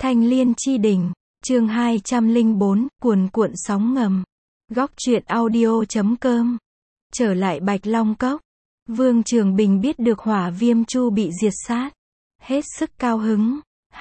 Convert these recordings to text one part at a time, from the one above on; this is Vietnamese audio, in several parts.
Thanh Liên Chi Đỉnh, chương 204, cuồn cuộn sóng ngầm. Góc truyện audio.com. Trở lại Bạch Long Cốc. Vương Trường Bình biết được Hỏa Viêm Chu bị diệt sát. Hết sức cao hứng.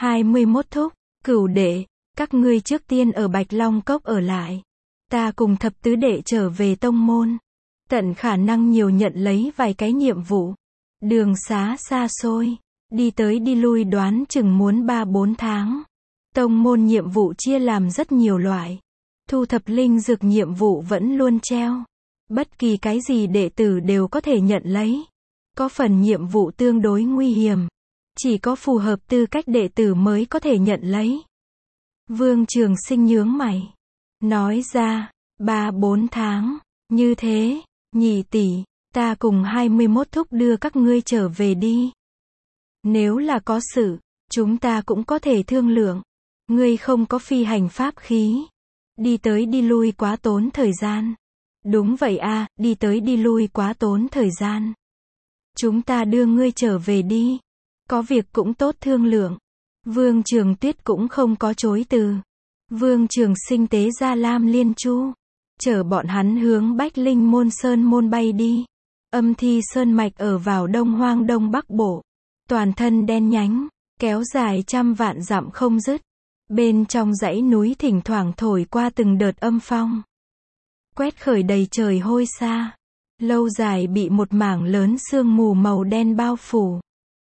21 thúc, Cửu đệ, các ngươi trước tiên ở Bạch Long Cốc ở lại. Ta cùng thập tứ đệ trở về tông môn. Tận khả năng nhiều nhận lấy vài cái nhiệm vụ. Đường xá xa xôi. Đi tới đi lui đoán chừng muốn 3-4 tháng. Tông môn nhiệm vụ chia làm rất nhiều loại. Thu thập linh dược nhiệm vụ vẫn luôn treo. Bất kỳ cái gì đệ tử đều có thể nhận lấy. Có phần nhiệm vụ tương đối nguy hiểm. Chỉ có phù hợp tư cách đệ tử mới có thể nhận lấy. Vương Trường Sinh nhướng mày. Nói ra, 3-4 tháng. Như thế, nhị tỷ, ta cùng 21 thúc đưa các ngươi trở về đi. Nếu là có sự, chúng ta cũng có thể thương lượng. Ngươi không có phi hành pháp khí. Đi tới đi lui quá tốn thời gian. Đúng vậy a, đi tới đi lui quá tốn thời gian. Chúng ta đưa ngươi trở về đi. Có việc cũng tốt thương lượng. Vương Trường Tuyết cũng không có chối từ. Vương Trường Sinh tế ra Lam Liên Chu. Chở bọn hắn hướng Bách Linh Môn Sơn môn bay đi. Âm Thi Sơn mạch ở vào Đông Hoang Đông Bắc Bộ. Toàn thân đen nhánh, kéo dài trăm vạn dặm không dứt. Bên trong dãy núi thỉnh thoảng thổi qua từng đợt âm phong. Quét khởi đầy trời hôi xa. Lâu dài bị một mảng lớn sương mù màu đen bao phủ.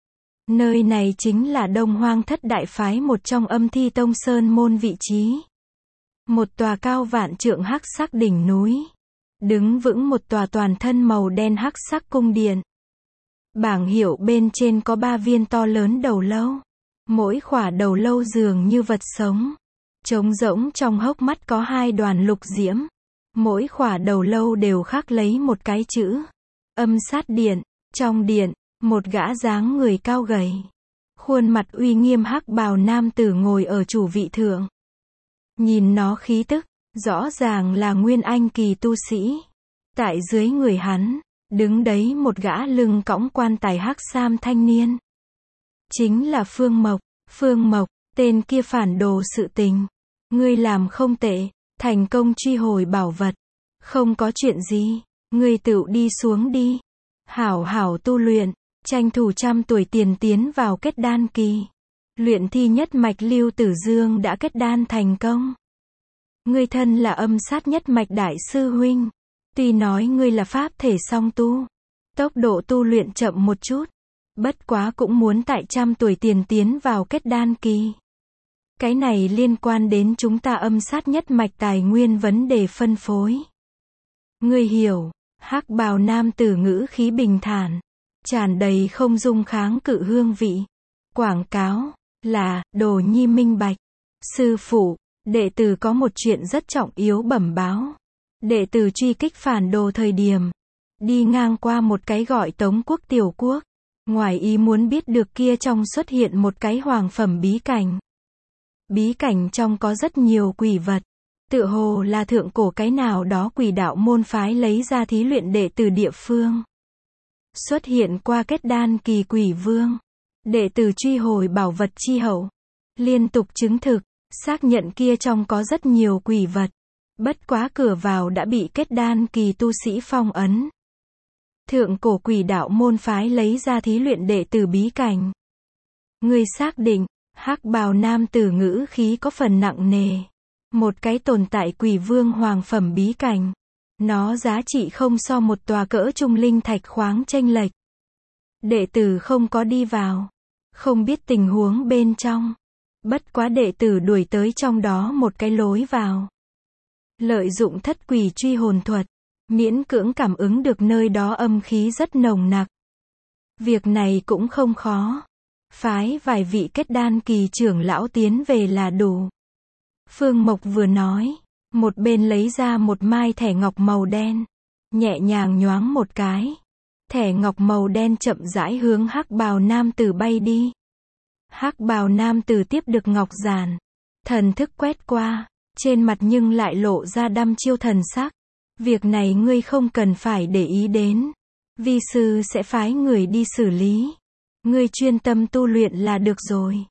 Nơi này chính là Đông Hoang Thất Đại Phái, một trong Âm Thi Tông Sơn môn vị trí. Một tòa cao vạn trượng hắc sắc đỉnh núi. Đứng vững một tòa toàn thân màu đen hắc sắc cung điện. Bảng hiệu bên trên có 3 viên to lớn đầu lâu. Mỗi khỏa đầu lâu dường như vật sống. Trống rỗng trong hốc mắt có 2 đoàn lục diễm. Mỗi khỏa đầu lâu đều khắc lấy một cái chữ. Âm sát điện. Trong điện, một gã dáng người cao gầy. Khuôn mặt uy nghiêm hắc bào nam tử ngồi ở chủ vị thượng. Nhìn nó khí tức, rõ ràng là nguyên anh kỳ tu sĩ. Tại dưới người hắn, đứng đấy một gã lưng cõng quan tài hắc sam thanh niên. Chính là Phương Mộc. Phương Mộc, tên kia phản đồ sự tình. Ngươi làm không tệ, thành công truy hồi bảo vật. Không có chuyện gì, ngươi tự đi xuống đi. Hảo hảo tu luyện, tranh thủ 100 tuổi tiền tiến vào kết đan kỳ. Luyện thi nhất mạch Lưu Tử Dương đã kết đan thành công. Ngươi thân là âm sát nhất mạch đại sư huynh. Tuy nói ngươi là pháp thể song tu, tốc độ tu luyện chậm một chút. Bất quá cũng muốn tại 100 tuổi tiền tiến vào kết đan kỳ. Cái này liên quan đến chúng ta âm sát nhất mạch tài nguyên vấn đề phân phối. Ngươi hiểu, hắc bào nam tử ngữ khí bình thản, tràn đầy không dung kháng cự hương vị. Quảng cáo là, Đồ Nhi minh bạch. Sư phụ, đệ tử có một chuyện rất trọng yếu bẩm báo. Đệ tử truy kích phản đồ thời điểm, đi ngang qua một cái gọi Tống Quốc tiểu quốc. Ngoài ý muốn biết được kia trong xuất hiện một cái hoàng phẩm bí cảnh. Bí cảnh trong có rất nhiều quỷ vật. Tựa hồ là thượng cổ cái nào đó quỷ đạo môn phái lấy ra thí luyện đệ tử địa phương. Xuất hiện qua kết đan kỳ quỷ vương. Đệ tử truy hồi bảo vật chi hậu. Liên tục chứng thực, xác nhận kia trong có rất nhiều quỷ vật. Bất quá cửa vào đã bị kết đan kỳ tu sĩ phong ấn. Thượng cổ quỷ đạo môn phái lấy ra thí luyện đệ tử bí cảnh. Ngươi xác định, hắc bào nam tử ngữ khí có phần nặng nề. Một cái tồn tại quỷ vương hoàng phẩm bí cảnh. Nó giá trị không so một tòa cỡ trung linh thạch khoáng chênh lệch. Đệ tử không có đi vào. Không biết tình huống bên trong. Bất quá đệ tử đuổi tới trong đó một cái lối vào. Lợi dụng thất quỷ truy hồn thuật. Miễn cưỡng cảm ứng được nơi đó âm khí rất nồng nặc. Việc này cũng không khó. Phái vài vị kết đan kỳ trưởng lão tiến về là đủ. Phương Mộc vừa nói, một bên lấy ra một mai thẻ ngọc màu đen. Nhẹ nhàng nhoáng một cái. Thẻ ngọc màu đen chậm rãi hướng hắc bào nam tử bay đi. Hắc bào nam tử tiếp được ngọc giản. Thần thức quét qua, trên mặt nhưng lại lộ ra đăm chiêu thần sắc. Việc này ngươi không cần phải để ý đến. Vi sư sẽ phái người đi xử lý. Ngươi chuyên tâm tu luyện là được rồi.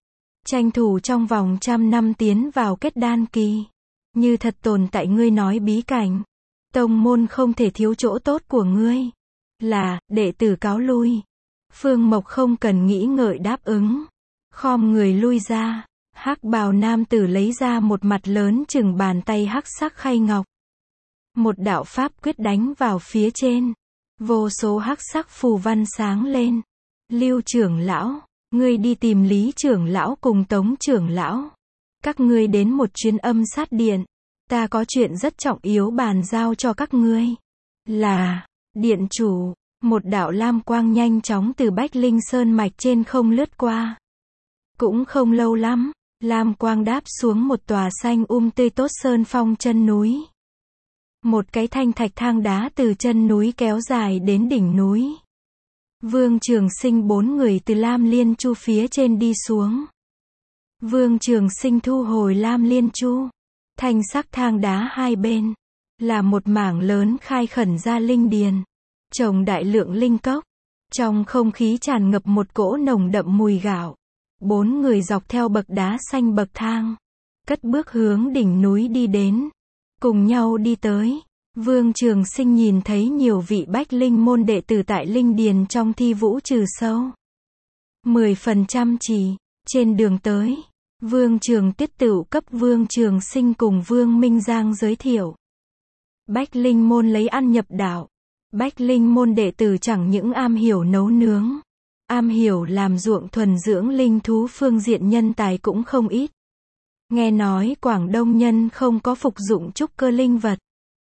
tranh thủ trong vòng 100 năm tiến vào kết đan kỳ. Như thật tồn tại ngươi nói bí cảnh. Tông môn không thể thiếu chỗ tốt của ngươi. Là, đệ tử cáo lui. Phương Mộc không cần nghĩ ngợi đáp ứng. Khom người lui ra. Hắc bào nam tử lấy ra một mặt lớn chừng bàn tay hắc sắc khay ngọc. Một đạo pháp quyết đánh vào phía trên. Vô số hắc sắc phù văn sáng lên. Lưu trưởng lão, ngươi đi tìm Lý trưởng lão cùng Tống trưởng lão. Các ngươi đến một chuyến âm sát điện. Ta có chuyện rất trọng yếu bàn giao cho các ngươi. Là, điện chủ, một đạo lam quang nhanh chóng từ Bách Linh Sơn mạch trên không lướt qua. Cũng không lâu lắm, lam quang đáp xuống một tòa xanh tươi tốt sơn phong chân núi. Một cái thanh thạch thang đá từ chân núi kéo dài đến đỉnh núi. Vương Trường Sinh 4 người từ Lam Liên Chu phía trên đi xuống. Vương Trường Sinh thu hồi Lam Liên Chu. Thanh sắc thang đá hai bên là một mảng lớn khai khẩn ra linh điền, trồng đại lượng linh cốc. Trong không khí tràn ngập một cỗ nồng đậm mùi gạo. 4 người dọc theo bậc đá xanh bậc thang, cất bước hướng đỉnh núi đi đến. Cùng nhau đi tới, Vương Trường Sinh nhìn thấy nhiều vị Bách Linh môn đệ tử tại linh điền trong thi vũ trừ sâu. 10% chỉ, trên đường tới, Vương Trường Tiết tựu cấp Vương Trường Sinh cùng Vương Minh Giang giới thiệu. Bách Linh môn lấy ăn nhập đạo. Bách Linh môn đệ tử chẳng những am hiểu nấu nướng, am hiểu làm ruộng thuần dưỡng linh thú, phương diện nhân tài cũng không ít. Nghe nói Quảng Đông nhân không có phục dụng trúc cơ linh vật.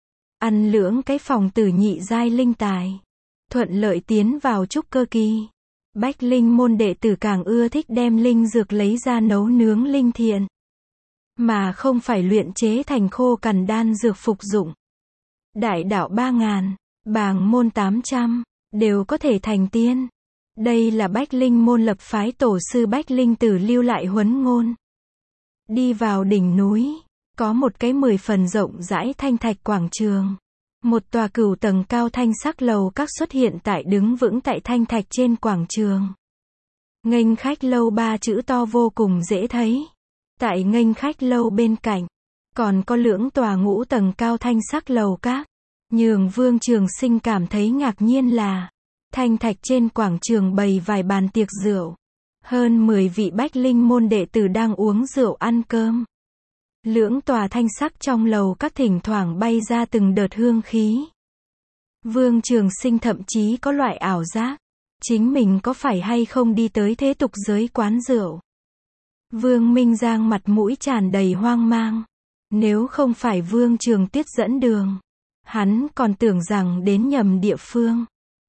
Ăn lưỡng cái phòng tử nhị giai linh tài. Thuận lợi tiến vào trúc cơ kỳ. Bách Linh môn đệ tử càng ưa thích đem linh dược lấy ra nấu nướng linh thiện. Mà không phải luyện chế thành khô cằn đan dược phục dụng. Đại đạo 3.000, bàng môn 800, đều có thể thành tiên. Đây là Bách Linh môn lập phái tổ sư Bách Linh Tử lưu lại huấn ngôn. Đi vào đỉnh núi, có một cái 10 phần rộng rãi thanh thạch quảng trường. Một tòa cửu tầng cao thanh sắc lầu các xuất hiện tại đứng vững tại thanh thạch trên quảng trường. Nghênh khách lâu 3 chữ to vô cùng dễ thấy. Tại nghênh khách lâu bên cạnh, còn có lưỡng tòa ngũ tầng cao thanh sắc lầu các. Nhường Vương Trường Sinh cảm thấy ngạc nhiên là, thanh thạch trên quảng trường bày vài bàn tiệc rượu. Hơn 10 vị Bách Linh môn đệ tử đang uống rượu ăn cơm. Lưỡng tòa thanh sắc trong lầu các thỉnh thoảng bay ra từng đợt hương khí. Vương Trường Sinh thậm chí có loại ảo giác, chính mình có phải hay không đi tới thế tục giới quán rượu. Vương Minh Giang mặt mũi tràn đầy hoang mang. Nếu không phải Vương Trường Tiết dẫn đường, hắn còn tưởng rằng đến nhầm địa phương.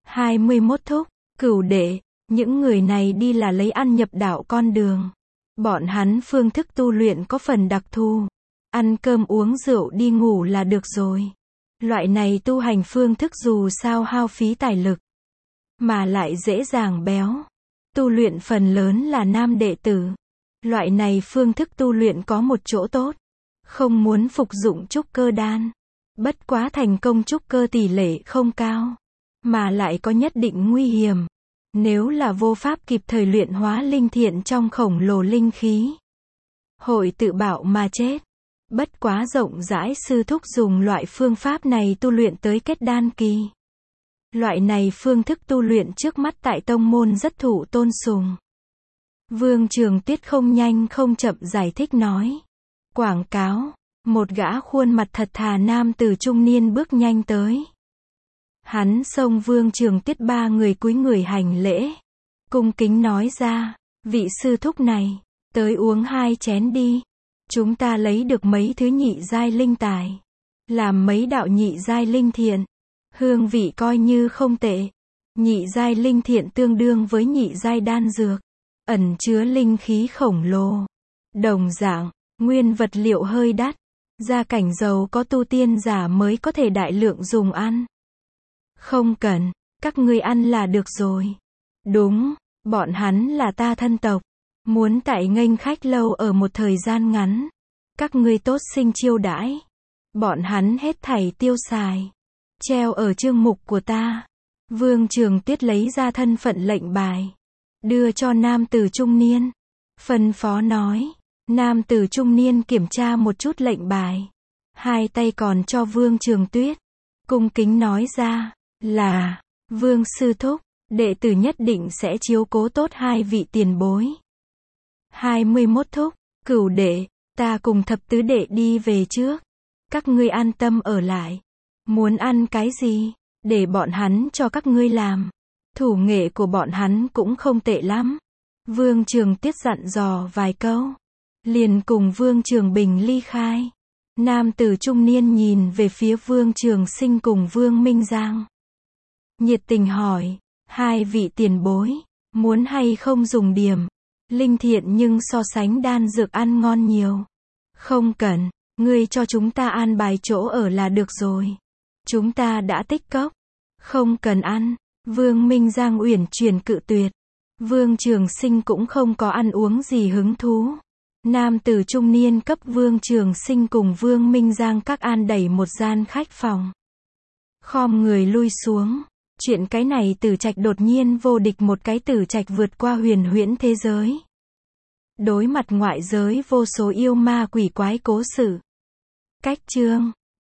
21 thúc, cửu đệ, những người này đi là lấy ăn nhập đạo con đường. Bọn hắn phương thức tu luyện có phần đặc thù. Ăn cơm uống rượu đi ngủ là được rồi. Loại này tu hành phương thức dù sao hao phí tài lực, mà lại dễ dàng béo. Tu luyện phần lớn là nam đệ tử. Loại này phương thức tu luyện có một chỗ tốt. Không muốn phục dụng trúc cơ đan. Bất quá thành công trúc cơ tỷ lệ không cao. Mà lại có nhất định nguy hiểm. Nếu là vô pháp kịp thời luyện hóa linh thiện trong khổng lồ linh khí, hội tự bạo mà chết. Bất quá rộng rãi sư thúc dùng loại phương pháp này tu luyện tới kết đan kỳ. Loại này phương thức tu luyện trước mắt tại tông môn rất thụ tôn sùng. Vương Trường Tiết không nhanh không chậm giải thích nói. Quảng cáo, một gã khuôn mặt thật thà nam tử trung niên bước nhanh tới. Hắn xông Vương Trường Tiết 3 người cúi người hành lễ. Cung kính nói ra, vị sư thúc này, tới uống 2 chén đi. Chúng ta lấy được mấy thứ nhị giai linh tài. Làm mấy đạo nhị giai linh thiện. Hương vị coi như không tệ. Nhị giai linh thiện tương đương với nhị giai đan dược. Ẩn chứa linh khí khổng lồ. Đồng dạng, nguyên vật liệu hơi đắt. Gia cảnh giàu có tu tiên giả mới có thể đại lượng dùng ăn. Không cần, các ngươi ăn là được rồi. Đúng, bọn hắn là ta thân tộc. Muốn tại nghênh khách lâu ở một thời gian ngắn. Các ngươi tốt sinh chiêu đãi. Bọn hắn hết thảy tiêu xài. Treo ở chương mục của ta. Vương Trường Tiết lấy ra thân phận lệnh bài. Đưa cho nam tử trung niên. Phân phó nói. Nam tử trung niên kiểm tra một chút lệnh bài. Hai tay còn cho Vương Trường Tuyết. Cung kính nói ra. Là, Vương sư thúc, đệ tử nhất định sẽ chiếu cố tốt hai vị tiền bối. 21 thúc, Cửu đệ, ta cùng thập tứ đệ đi về trước. Các ngươi an tâm ở lại. Muốn ăn cái gì, để bọn hắn cho các ngươi làm. Thủ nghệ của bọn hắn cũng không tệ lắm. Vương Trường Tuyết dặn dò vài câu. Liền cùng Vương Trường Bình ly khai. Nam tử trung niên nhìn về phía Vương Trường Sinh cùng Vương Minh Giang. Nhiệt tình hỏi, hai vị tiền bối, muốn hay không dùng điểm. Linh thiện nhưng so sánh đan dược ăn ngon nhiều. Không cần, ngươi cho chúng ta an bài chỗ ở là được rồi. Chúng ta đã tích cốc. Không cần ăn. Vương Minh Giang uyển chuyển cự tuyệt. Vương Trường Sinh cũng không có ăn uống gì hứng thú. Nam tử trung niên cấp Vương Trường Sinh cùng Vương Minh Giang các an đẩy một gian khách phòng. Khom người lui xuống. Chuyện cái này tử trạch đột nhiên vô địch một cái tử trạch vượt qua huyền huyễn thế giới. Đối mặt ngoại giới vô số yêu ma quỷ quái cố sự. Cách chương